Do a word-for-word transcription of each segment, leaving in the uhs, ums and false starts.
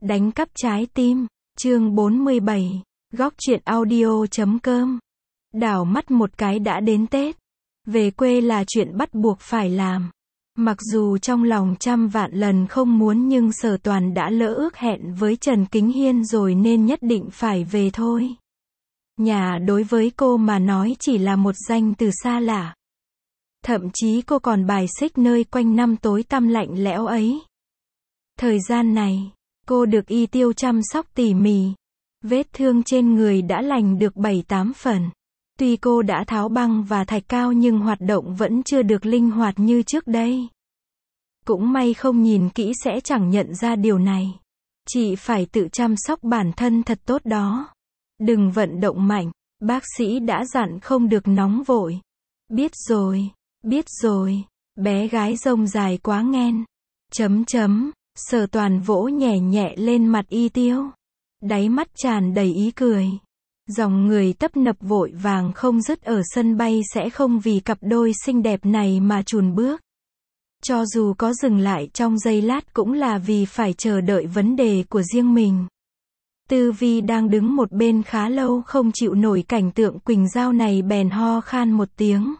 Đánh cắp trái tim, chương bốn mươi bảy, góc truyện audio chấm com. Đảo mắt một cái đã đến Tết. Về quê là chuyện bắt buộc phải làm. Mặc dù trong lòng trăm vạn lần không muốn nhưng Sở Toàn đã lỡ ước hẹn với Trần Kính Hiên rồi nên nhất định phải về thôi. Nhà đối với cô mà nói chỉ là một danh từ xa lạ. Thậm chí cô còn bài xích nơi quanh năm tối tăm lạnh lẽo ấy. Thời gian này, cô được Y Tiêu chăm sóc tỉ mỉ. Vết thương trên người đã lành được bảy tám phần. Tuy cô đã tháo băng và thạch cao nhưng hoạt động vẫn chưa được linh hoạt như trước đây. Cũng may không nhìn kỹ sẽ chẳng nhận ra điều này. Chị phải tự chăm sóc bản thân thật tốt đó. Đừng vận động mạnh, bác sĩ đã dặn không được nóng vội. Biết rồi, biết rồi, bé gái rông dài quá nghen. Chấm chấm, Sở Toàn vỗ nhẹ nhẹ lên mặt Y Tiêu. Đáy mắt tràn đầy ý cười. Dòng người tấp nập vội vàng không dứt ở sân bay sẽ không vì cặp đôi xinh đẹp này mà chùn bước. Cho dù có dừng lại trong giây lát cũng là vì phải chờ đợi vấn đề của riêng mình. Tư Vi đang đứng một bên khá lâu không chịu nổi cảnh tượng Quỳnh Giao này bèn ho khan một tiếng.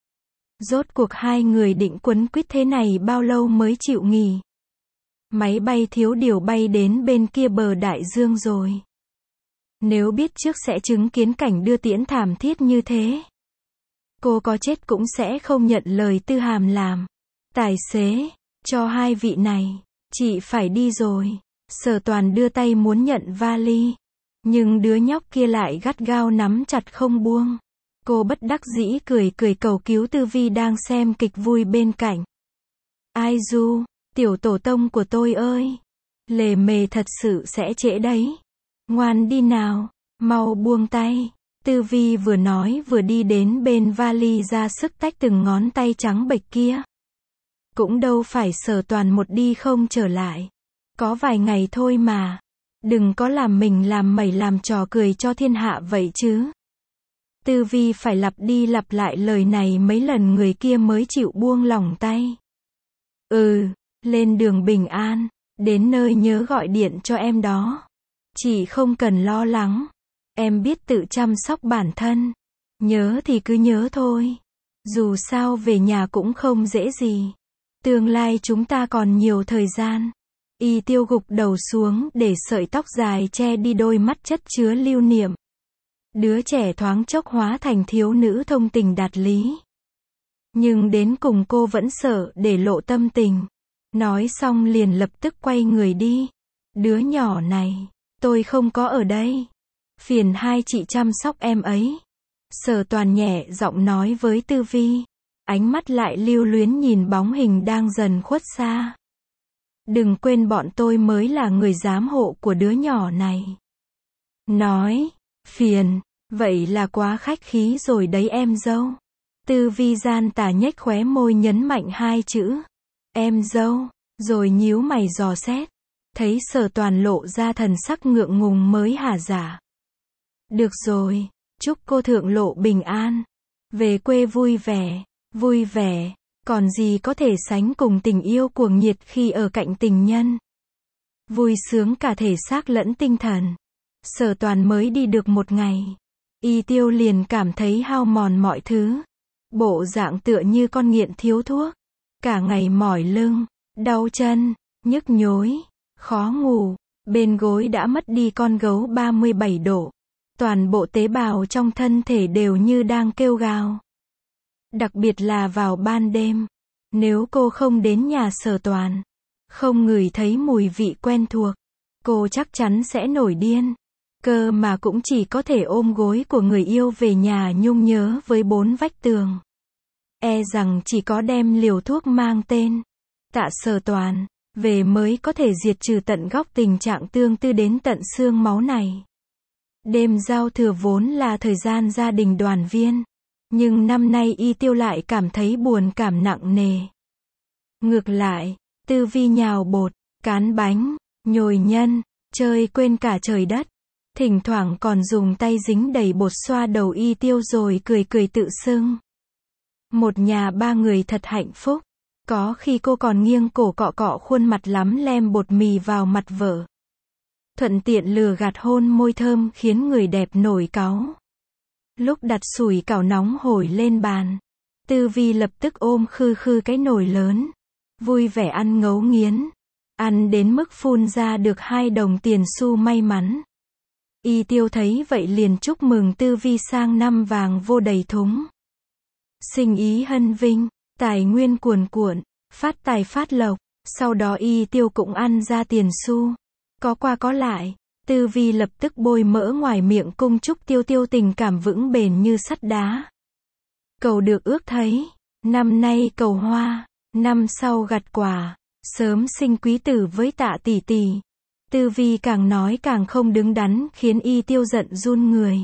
Rốt cuộc hai người định quấn quýt thế này bao lâu mới chịu nghỉ. Máy bay thiếu điều bay đến bên kia bờ đại dương rồi. Nếu biết trước sẽ chứng kiến cảnh đưa tiễn thảm thiết như thế, cô có chết cũng sẽ không nhận lời Tư Hàm làm tài xế cho hai vị này. Chị phải đi rồi. Sở Toàn đưa tay muốn nhận vali, nhưng đứa nhóc kia lại gắt gao nắm chặt không buông. Cô bất đắc dĩ cười cười cầu cứu Tư Vi đang xem kịch vui bên cạnh. Ai du, tiểu tổ tông của tôi ơi, lề mề thật sự sẽ trễ đấy. Ngoan đi nào, mau buông tay. Tư Vi vừa nói vừa đi đến bên vali ra sức tách từng ngón tay trắng bệch kia. Cũng đâu phải Sở Toàn một đi không trở lại. Có vài ngày thôi mà. Đừng có làm mình làm mẩy làm trò cười cho thiên hạ vậy chứ. Tư Vi phải lặp đi lặp lại lời này mấy lần người kia mới chịu buông lỏng tay. Ừ, lên đường bình an. Đến nơi nhớ gọi điện cho em đó. Chị không cần lo lắng. Em biết tự chăm sóc bản thân. Nhớ thì cứ nhớ thôi. Dù sao về nhà cũng không dễ gì. Tương lai chúng ta còn nhiều thời gian. Y Tiêu gục đầu xuống để sợi tóc dài che đi đôi mắt chất chứa lưu niệm. Đứa trẻ thoáng chốc hóa thành thiếu nữ thông tình đạt lý. Nhưng đến cùng cô vẫn sợ để lộ tâm tình. Nói xong liền lập tức quay người đi. Đứa nhỏ này, tôi không có ở đây. Phiền hai chị chăm sóc em ấy. Sở Toàn nhẹ giọng nói với Tư Vi. Ánh mắt lại lưu luyến nhìn bóng hình đang dần khuất xa. Đừng quên bọn tôi mới là người giám hộ của đứa nhỏ này. Nói, phiền, vậy là quá khách khí rồi đấy em dâu. Tư Vi gian tà nhếch khóe môi nhấn mạnh hai chữ. Em dâu, rồi nhíu mày dò xét. Thấy Sở Toàn lộ ra thần sắc ngượng ngùng mới hả dạ. Được rồi, chúc cô thượng lộ bình an. Về quê vui vẻ, vui vẻ. Còn gì có thể sánh cùng tình yêu cuồng nhiệt khi ở cạnh tình nhân. Vui sướng cả thể xác lẫn tinh thần. Sở Toàn mới đi được một ngày. Y Tiêu liền cảm thấy hao mòn mọi thứ. Bộ dạng tựa như con nghiện thiếu thuốc. Cả ngày mỏi lưng, đau chân, nhức nhối, khó ngủ. Bên gối đã mất đi con gấu ba mươi bảy độ. Toàn bộ tế bào trong thân thể đều như đang kêu gào. Đặc biệt là vào ban đêm. Nếu cô không đến nhà Sở Toàn, không ngửi thấy mùi vị quen thuộc, cô chắc chắn sẽ nổi điên. Cơ mà cũng chỉ có thể ôm gối của người yêu về nhà nhung nhớ với bốn vách tường. E rằng chỉ có đem liều thuốc mang tên Tạ Sở Toàn về mới có thể diệt trừ tận gốc tình trạng tương tư đến tận xương máu này. Đêm giao thừa vốn là thời gian gia đình đoàn viên. Nhưng năm nay Y Tiêu lại cảm thấy buồn cảm nặng nề. Ngược lại, Tư Vi nhào bột, cán bánh, nhồi nhân, chơi quên cả trời đất. Thỉnh thoảng còn dùng tay dính đầy bột xoa đầu Y Tiêu rồi cười cười tự xưng. Một nhà ba người thật hạnh phúc. Có khi cô còn nghiêng cổ cọ cọ khuôn mặt lắm lem bột mì vào mặt vợ. thuận tiện lừa gạt hôn môi thơm khiến người đẹp nổi cáu. Lúc đặt sủi cảo nóng hổi lên bàn, Tư Vi lập tức ôm khư khư cái nồi lớn, vui vẻ ăn ngấu nghiến, ăn đến mức phun ra được hai đồng tiền xu may mắn. Y Tiêu thấy vậy liền chúc mừng Tư Vi sang năm vàng vô đầy thúng. Sinh ý hân vinh, tài nguyên cuồn cuộn, phát tài phát lộc, sau đó Y Tiêu cũng ăn ra tiền xu. Có qua có lại, Tư Vi lập tức bôi mỡ ngoài miệng cung chúc Tiêu Tiêu tình cảm vững bền như sắt đá. Cầu được ước thấy, năm nay cầu hoa, năm sau gặt quả, sớm sinh quý tử với Tạ tỷ tỷ. Tư Vi càng nói càng không đứng đắn khiến Y Tiêu giận run người.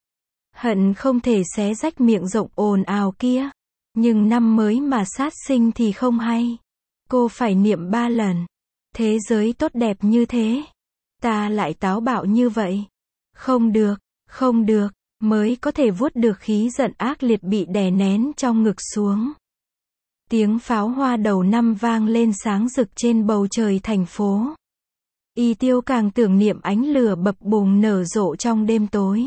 Hận không thể xé rách miệng rộng ồn ào kia. Nhưng năm mới mà sát sinh thì không hay. Cô phải niệm ba lần. Thế giới tốt đẹp như thế. Ta lại táo bạo như vậy. Không được, không được, mới có thể vuốt được khí giận ác liệt bị đè nén trong ngực xuống. Tiếng pháo hoa đầu năm vang lên sáng rực trên bầu trời thành phố. Y Tiêu càng tưởng niệm ánh lửa bập bùng nở rộ trong đêm tối.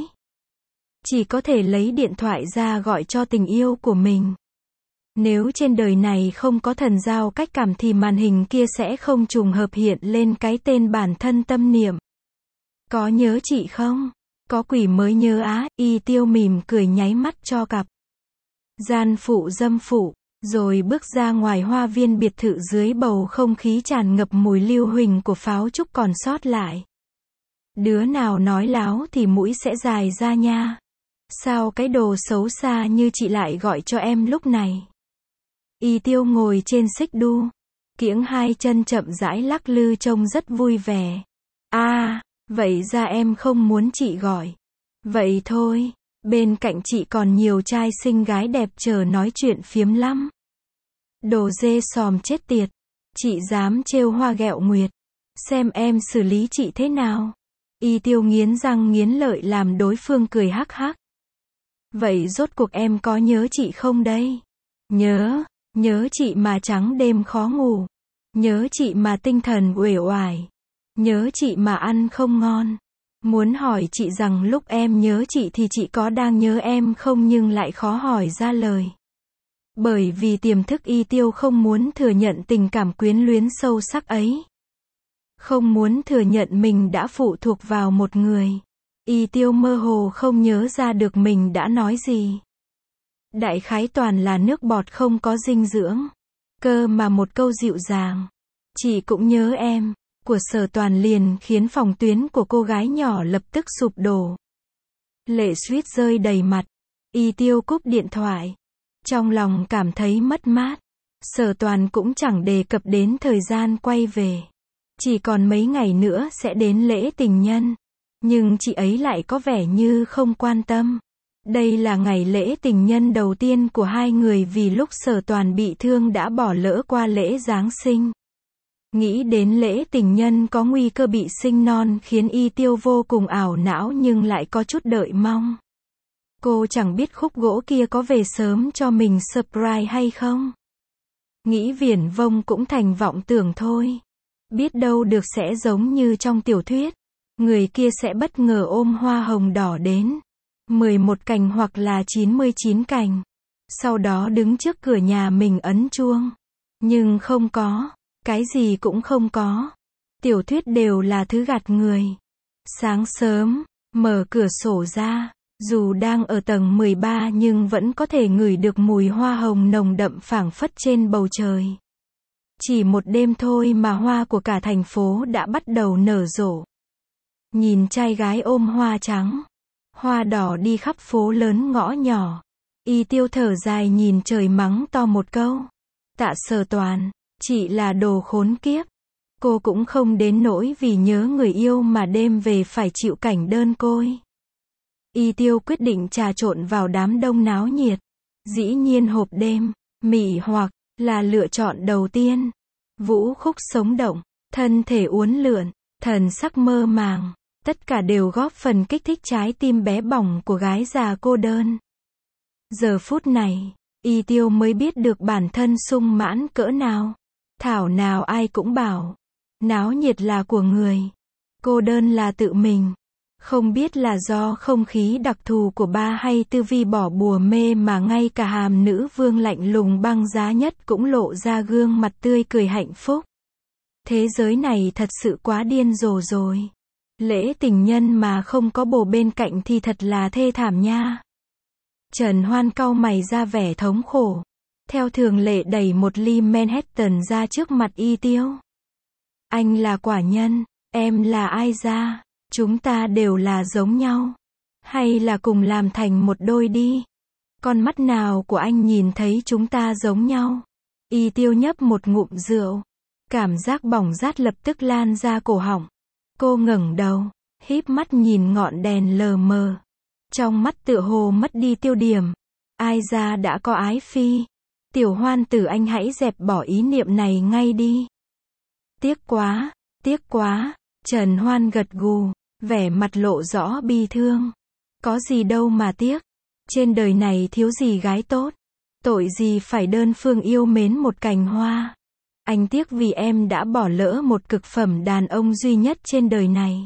Chỉ có thể lấy điện thoại ra gọi cho tình yêu của mình. Nếu trên đời này không có thần giao cách cảm thì màn hình kia sẽ không trùng hợp hiện lên cái tên bản thân tâm niệm. Có nhớ chị không? Có quỷ mới nhớ á. Y Tiêu mỉm cười nháy mắt cho cặp gian phụ dâm phụ, rồi bước ra ngoài hoa viên biệt thự dưới bầu không khí tràn ngập mùi lưu huỳnh của pháo trúc còn sót lại. Đứa nào nói láo thì mũi sẽ dài ra nha. Sao cái đồ xấu xa như chị lại gọi cho em lúc này? Y Tiêu ngồi trên xích đu, kiễng hai chân chậm rãi lắc lư trông rất vui vẻ. À, vậy ra em không muốn chị gọi. Vậy thôi, bên cạnh chị còn nhiều trai xinh gái đẹp chờ nói chuyện phiếm lắm. Đồ dê xòm chết tiệt, chị dám trêu hoa ghẹo nguyệt. Xem em xử lý chị thế nào. Y Tiêu nghiến răng nghiến lợi làm đối phương cười hắc hắc. Vậy rốt cuộc em có nhớ chị không đây? Nhớ, nhớ chị mà trắng đêm khó ngủ. Nhớ chị mà tinh thần uể oải. Nhớ chị mà ăn không ngon. Muốn hỏi chị rằng lúc em nhớ chị thì chị có đang nhớ em không nhưng lại khó hỏi ra lời. Bởi vì tiềm thức Y Tiêu không muốn thừa nhận tình cảm quyến luyến sâu sắc ấy. Không muốn thừa nhận mình đã phụ thuộc vào một người. Y Tiêu mơ hồ không nhớ ra được mình đã nói gì. Đại khái toàn là nước bọt không có dinh dưỡng. Cơ mà một câu dịu dàng. Chị cũng nhớ em. Của Sở Toàn liền khiến phòng tuyến của cô gái nhỏ lập tức sụp đổ. Lệ suýt rơi đầy mặt. Y Tiêu cúp điện thoại. Trong lòng cảm thấy mất mát. Sở Toàn cũng chẳng đề cập đến thời gian quay về. Chỉ còn mấy ngày nữa sẽ đến lễ tình nhân. Nhưng chị ấy lại có vẻ như không quan tâm. Đây là ngày lễ tình nhân đầu tiên của hai người vì lúc Sở Toàn bị thương đã bỏ lỡ qua lễ Giáng sinh. Nghĩ đến lễ tình nhân có nguy cơ bị sinh non khiến Y Tiêu vô cùng ảo não nhưng lại có chút đợi mong. Cô chẳng biết khúc gỗ kia có về sớm cho mình surprise hay không. Nghĩ viển vông cũng thành vọng tưởng thôi. Biết đâu được sẽ giống như trong tiểu thuyết. Người kia sẽ bất ngờ ôm hoa hồng đỏ đến. mười một cành hoặc là chín mươi chín cành. Sau đó đứng trước cửa nhà mình ấn chuông. Nhưng không có. Cái gì cũng không có. Tiểu thuyết đều là thứ gạt người. Sáng sớm, mở cửa sổ ra. Dù đang ở tầng mười ba nhưng vẫn có thể ngửi được mùi hoa hồng nồng đậm phảng phất trên bầu trời. Chỉ một đêm thôi mà hoa của cả thành phố đã bắt đầu nở rộ. Nhìn trai gái ôm hoa trắng, hoa đỏ đi khắp phố lớn ngõ nhỏ. Y Tiêu thở dài nhìn trời mắng to một câu. Tạ Sở Toàn, chị là đồ khốn kiếp. Cô cũng không đến nỗi vì nhớ người yêu mà đêm về phải chịu cảnh đơn côi. Y Tiêu quyết định trà trộn vào đám đông náo nhiệt. Dĩ nhiên hộp đêm, mị hoặc, là lựa chọn đầu tiên. Vũ khúc sống động, thân thể uốn lượn, thần sắc mơ màng. Tất cả đều góp phần kích thích trái tim bé bỏng của gái già cô đơn. Giờ phút này, Y Tiêu mới biết được bản thân sung mãn cỡ nào. Thảo nào ai cũng bảo, náo nhiệt là của người Cô đơn là tự mình. Không biết là do không khí đặc thù của ba hay tư vi bỏ bùa mê mà ngay cả hàm nữ vương lạnh lùng băng giá nhất cũng lộ ra gương mặt tươi cười hạnh phúc. Thế giới này thật sự quá điên rồ rồi. Lễ tình nhân mà không có bồ bên cạnh thì thật là thê thảm nha. Trần Hoan cau mày ra vẻ thống khổ. Theo thường lệ đẩy một ly Manhattan ra trước mặt Y Tiêu. Anh là quả nhân, em là ai ra? Chúng ta đều là giống nhau. Hay là cùng làm thành một đôi đi? Con mắt nào của anh nhìn thấy chúng ta giống nhau? Y Tiêu nhấp một ngụm rượu. Cảm giác bỏng rát lập tức lan ra cổ họng. Cô ngẩng đầu, híp mắt nhìn ngọn đèn lờ mờ. Trong mắt tựa hồ mất đi tiêu điểm. Ai ra đã có ái phi. Tiểu Hoan tử, anh hãy dẹp bỏ ý niệm này ngay đi. Tiếc quá, tiếc quá. Trần Hoan gật gù, vẻ mặt lộ rõ bi thương. Có gì đâu mà tiếc. Trên đời này thiếu gì gái tốt. Tội gì phải đơn phương yêu mến một cành hoa. Anh tiếc vì em đã bỏ lỡ một cực phẩm đàn ông duy nhất trên đời này.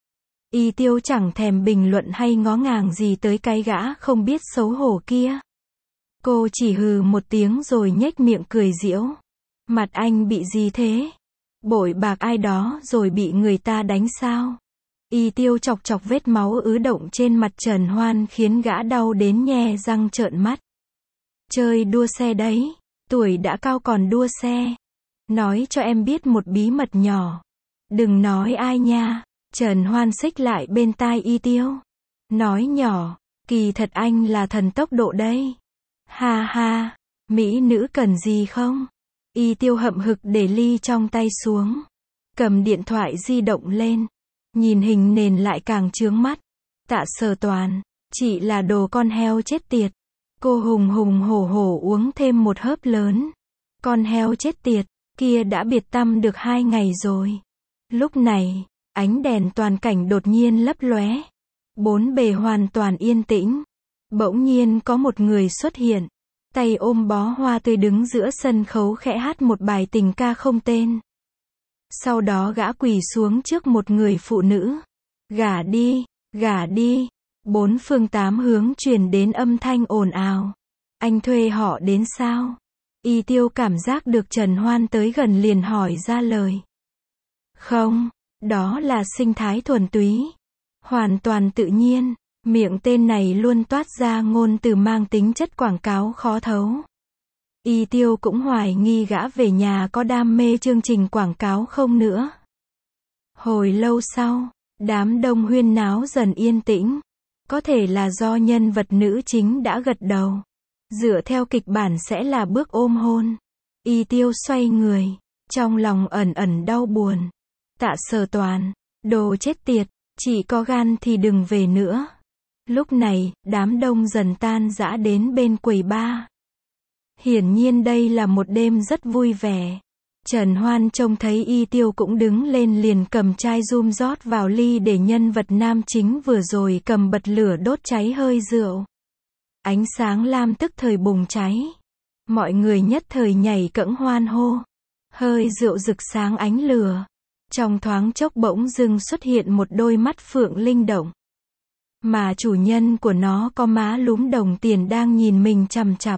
Y Tiêu chẳng thèm bình luận hay ngó ngàng gì tới cái gã không biết xấu hổ kia. Cô chỉ hừ một tiếng rồi nhếch miệng cười giễu. Mặt anh bị gì thế? Bội bạc ai đó rồi bị người ta đánh sao? Y Tiêu chọc chọc vết máu ứ động trên mặt Trần Hoan khiến gã đau đến nhe răng trợn mắt. Chơi đua xe đấy, tuổi đã cao còn đua xe. Nói cho em biết một bí mật nhỏ. Đừng nói ai nha. Trần Hoan xích lại bên tai Y Tiêu. Nói nhỏ, kỳ thật anh là thần tốc độ đây. Ha ha, mỹ nữ cần gì không? Y Tiêu hậm hực để ly trong tay xuống. Cầm điện thoại di động lên. Nhìn hình nền lại càng chướng mắt. Tạ Sở Toàn, chị là đồ con heo chết tiệt. Cô hùng hùng hổ hổ uống thêm một hớp lớn. Con heo chết tiệt, kia đã biệt tâm được hai ngày rồi. Lúc này, ánh đèn toàn cảnh đột nhiên lấp lóe. Bốn bề hoàn toàn yên tĩnh. Bỗng nhiên có một người xuất hiện. Tay ôm bó hoa tươi đứng giữa sân khấu khẽ hát một bài tình ca không tên. Sau đó gã quỳ xuống trước một người phụ nữ. Gả đi, gả đi. Bốn phương tám hướng truyền đến âm thanh ồn ào. Anh thuê họ đến sao? Y Tiêu cảm giác được Trần Hoan tới gần liền hỏi ra lời. Không, đó là sinh thái thuần túy. Hoàn toàn tự nhiên. Miệng tên này luôn toát ra ngôn từ mang tính chất quảng cáo khó thấu. Y Tiêu cũng hoài nghi gã về nhà có đam mê chương trình quảng cáo không nữa. Hồi lâu sau, đám đông huyên náo dần yên tĩnh. Có thể là do nhân vật nữ chính đã gật đầu. Dựa theo kịch bản sẽ là bước ôm hôn. Y Tiêu xoay người, trong lòng ẩn ẩn đau buồn. Tạ Sở Toàn, đồ chết tiệt, chỉ có gan thì đừng về nữa. Lúc này, đám đông dần tan rã đến bên quầy bar. Hiển nhiên đây là một đêm rất vui vẻ. Trần Hoan trông thấy Y Tiêu cũng đứng lên liền cầm chai rum rót vào ly để nhân vật nam chính vừa rồi cầm bật lửa đốt cháy hơi rượu. Ánh sáng lam tức thời bùng cháy. Mọi người nhất thời nhảy cẫng hoan hô. Hơi rượu rực sáng ánh lửa. Trong thoáng chốc bỗng dưng xuất hiện một đôi mắt phượng linh động. Mà chủ nhân của nó có má lúm đồng tiền đang nhìn mình chằm chằm.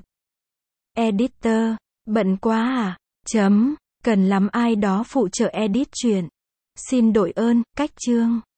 Editor, bận quá à? Chấm, cần lắm ai đó phụ trợ edit chuyện. Xin đội ơn, cách chương.